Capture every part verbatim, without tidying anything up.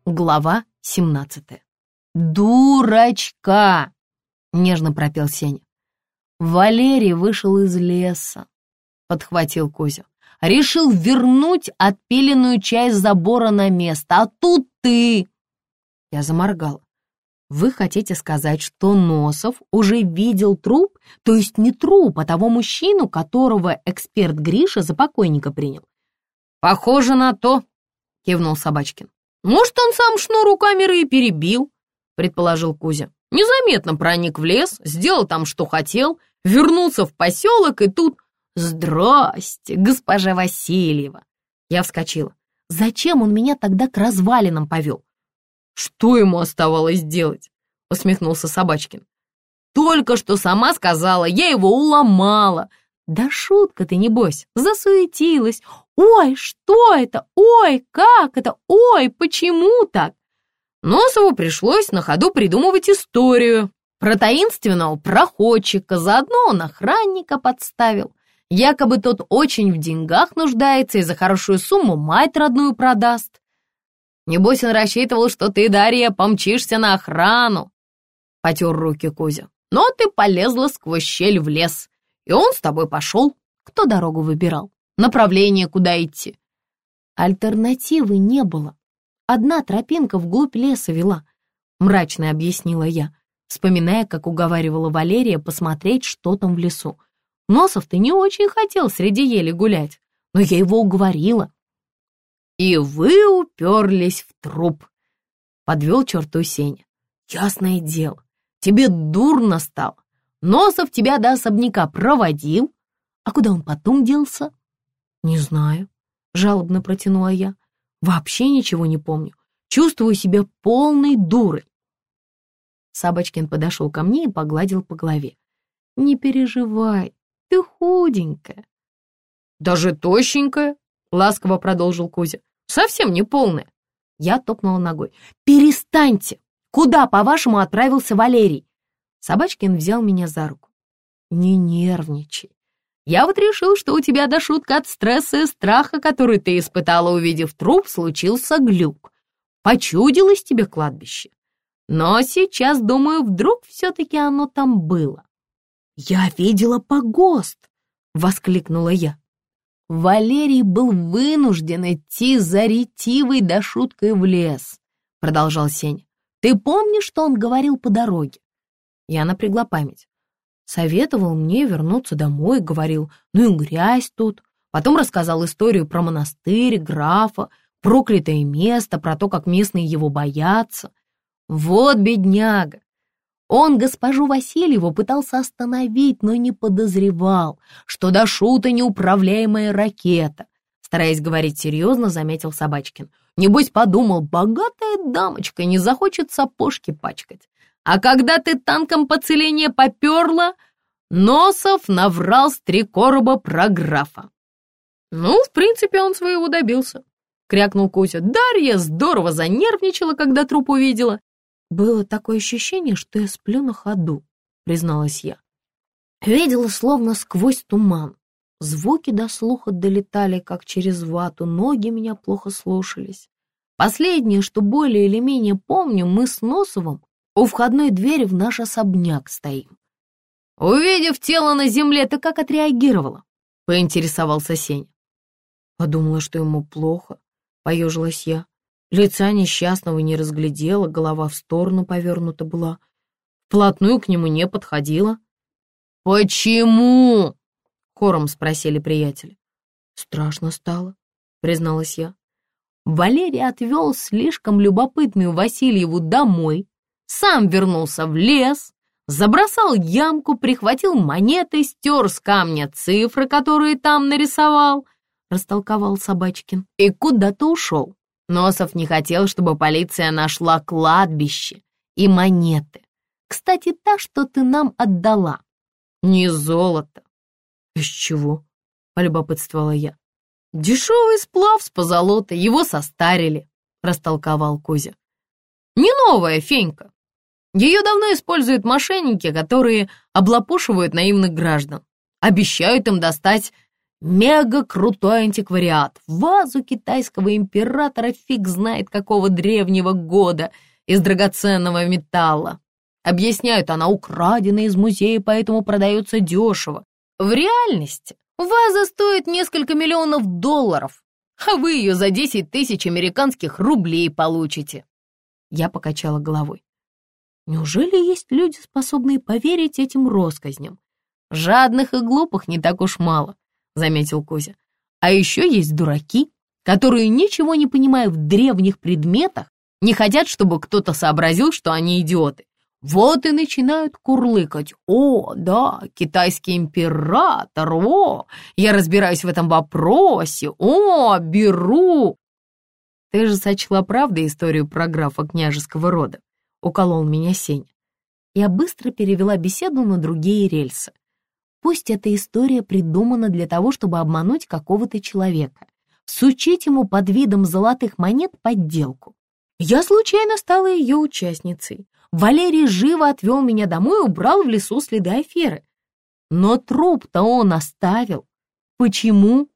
Глава семнадцатая. «Дурачка!» — нежно пропел Сеня. «Валерий вышел из леса», — подхватил Кузя. «Решил вернуть отпиленную часть забора на место, а тут ты...» Я заморгала. «Вы хотите сказать, что Носов уже видел труп, то есть не труп, а того мужчину, которого эксперт Гриша за покойника принял?» «Похоже на то», — кивнул Собачкин. «Может, он сам шнур у камеры и перебил», — предположил Кузя. «Незаметно проник в лес, сделал там, что хотел, вернулся в поселок, и тут... Здрасте, госпожа Васильева!» Я вскочила. «Зачем он меня тогда к развалинам повел?» «Что ему оставалось делать?» — усмехнулся Собачкин. «Только что сама сказала, я его уломала». «Да шутка ты, небось, засуетилась. Ой, что это? Ой, как это? Ой, почему так?» Носову пришлось на ходу придумывать историю. Про таинственного проходчика, заодно он охранника подставил. Якобы тот очень в деньгах нуждается и за хорошую сумму мать родную продаст. «Небось, он рассчитывал, что ты, Дарья, помчишься на охрану», — потер руки Кузя. «Но ты полезла сквозь щель в лес, и он с тобой пошел. Кто дорогу выбирал? Направление, куда идти?» «Альтернативы не было. Одна тропинка вглубь леса вела», — мрачно объяснила я, вспоминая, как уговаривала Валерия посмотреть, что там в лесу. Носов-то не очень хотел среди ели гулять, но я его уговорила. «И вы уперлись в труп», — подвел черту Сеня. «Ясное дело, тебе дурно стало. Носов тебя до особняка проводил. А куда он потом делся?» «Не знаю», — жалобно протянула я. «Вообще ничего не помню. Чувствую себя полной дурой». Собачкин подошел ко мне и погладил по голове. «Не переживай, ты худенькая». «Даже тощенькая», — ласково продолжил Кузя. «Совсем не полная». Я топнула ногой. «Перестаньте! Куда, по-вашему, отправился Валерий?» Собачкин взял меня за руку. «Не нервничай. Я вот решил, что у тебя до шутка от стресса и страха, который ты испытала, увидев труп, случился глюк. Почудилось тебе кладбище. Но сейчас, думаю, вдруг все-таки оно там было». «Я видела погост!» — воскликнула я. «Валерий был вынужден идти за ретивой да шуткой в лес», — продолжал Сеня. «Ты помнишь, что он говорил по дороге?» Я напрягла память. Советовал мне вернуться домой, говорил, ну и грязь тут. Потом рассказал историю про монастырь, графа, проклятое место, про то, как местные его боятся. Вот бедняга. Он госпожу Васильеву пытался остановить, но не подозревал, что до шута неуправляемая ракета. Стараясь говорить серьезно, заметил Собачкин. Небось подумал, богатая дамочка не захочет сапожки пачкать. А когда ты танком по целине поперла, Носов наврал с три короба про графа. «Ну, в принципе, он своего добился», — крякнул Кузя. «Дарья здорово занервничала, когда труп увидела». «Было такое ощущение, что я сплю на ходу», — призналась я. Видела словно сквозь туман. Звуки до слуха долетали, как через вату, ноги меня плохо слушались. Последнее, что более или менее помню, мы с Носовым у входной двери в наш особняк стоим. «Увидев тело на земле, ты как отреагировала?» — поинтересовался Сеня. Подумала, что ему плохо, поежилась я. Лица несчастного не разглядела, голова в сторону повернута была. Вплотную к нему не подходила. «Почему?» — хором спросили приятели. «Страшно стало», — призналась я. Валерий отвел слишком любопытную Васильеву домой, сам вернулся в лес, забросал ямку, прихватил монеты, стер с камня цифры, которые там нарисовал, растолковал Собачкин, и куда-то ушел. Носов не хотел, чтобы полиция нашла кладбище и монеты. Кстати, та, что ты нам отдала, не золото. Из чего? Полюбопытствовала я. Дешевый сплав с позолотой, его состарили, растолковал Кузя. Не новая фенька. Ее давно используют мошенники, которые облапошивают наивных граждан. Обещают им достать Мега-крутой антиквариат, вазу китайского императора фиг знает какого древнего года из драгоценного металла. Объясняют, она украдена из музея, поэтому продается дешево. В реальности ваза стоит несколько миллионов долларов, а вы ее за десять тысяч американских рублей получите. Я покачала головой. Неужели есть люди, способные поверить этим россказням? Жадных и глупых не так уж мало, заметил Кузя. А еще есть дураки, которые, ничего не понимая в древних предметах, не хотят, чтобы кто-то сообразил, что они идиоты. Вот и начинают курлыкать. О, да, китайский император, о, я разбираюсь в этом вопросе, о, беру. Ты же сочла правдой историю про графа княжеского рода, уколол меня Сеня. Я быстро перевела беседу на другие рельсы. Пусть эта история придумана для того, чтобы обмануть какого-то человека, всучить ему под видом золотых монет подделку. Я случайно стала ее участницей. Валерий живо отвел меня домой и убрал в лесу следы аферы. Но труп-то он оставил. Почему?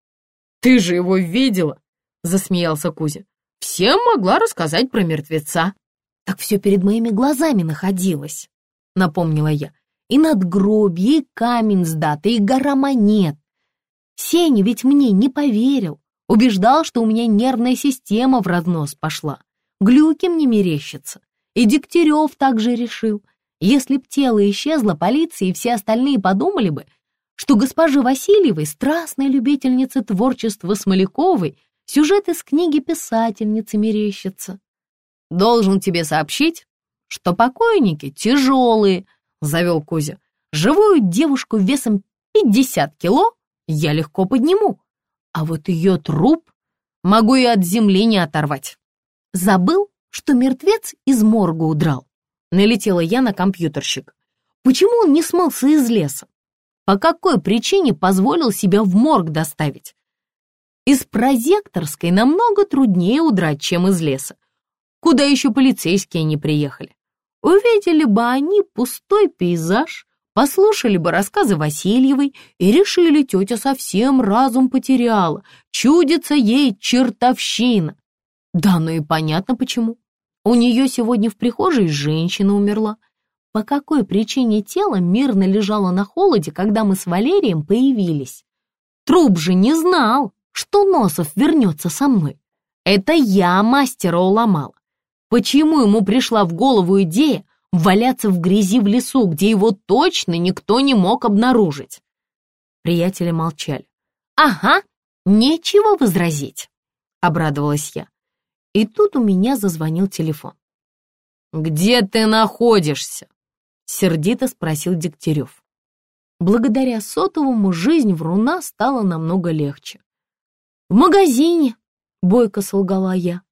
Ты же его видела, засмеялся Кузя. Всем могла рассказать про мертвеца. Так все перед моими глазами находилось, напомнила я. И надгробье, и камень с датой, и гора монет. Сеня ведь мне не поверил. Убеждал, что у меня нервная система в разнос пошла. Глюки мне мерещатся. И Дегтярев также решил. Если б тело исчезло, полиция и все остальные подумали бы, что госпоже Васильевой, страстной любительнице творчества Смоляковой, сюжет из книги писательницы мерещится. Должен тебе сообщить, что покойники тяжелые, завел Кузя. Живую девушку весом пятьдесят кило я легко подниму, а вот ее труп могу и от земли не оторвать. Забыл, что мертвец из морга удрал. Налетела я на компьютерщик. Почему он не смылся из леса? По какой причине позволил себя в морг доставить? Из прозекторской намного труднее удрать, чем из леса. Куда еще полицейские не приехали? Увидели бы они пустой пейзаж, послушали бы рассказы Васильевой и решили, тетя совсем разум потеряла, чудится ей чертовщина. Да, ну и понятно почему. У нее сегодня в прихожей женщина умерла. По какой причине тело мирно лежало на холоде, когда мы с Валерием появились? Труп же не знал, что Носов вернется со мной. Это я мастера уломала. Почему ему пришла в голову идея валяться в грязи в лесу, где его точно никто не мог обнаружить? Приятели молчали. «Ага, нечего возразить», — обрадовалась я. И тут у меня зазвонил телефон. «Где ты находишься?» — сердито спросил Дегтярев. Благодаря сотовому жизнь вруна стала намного легче. «В магазине», — бойко солгала я.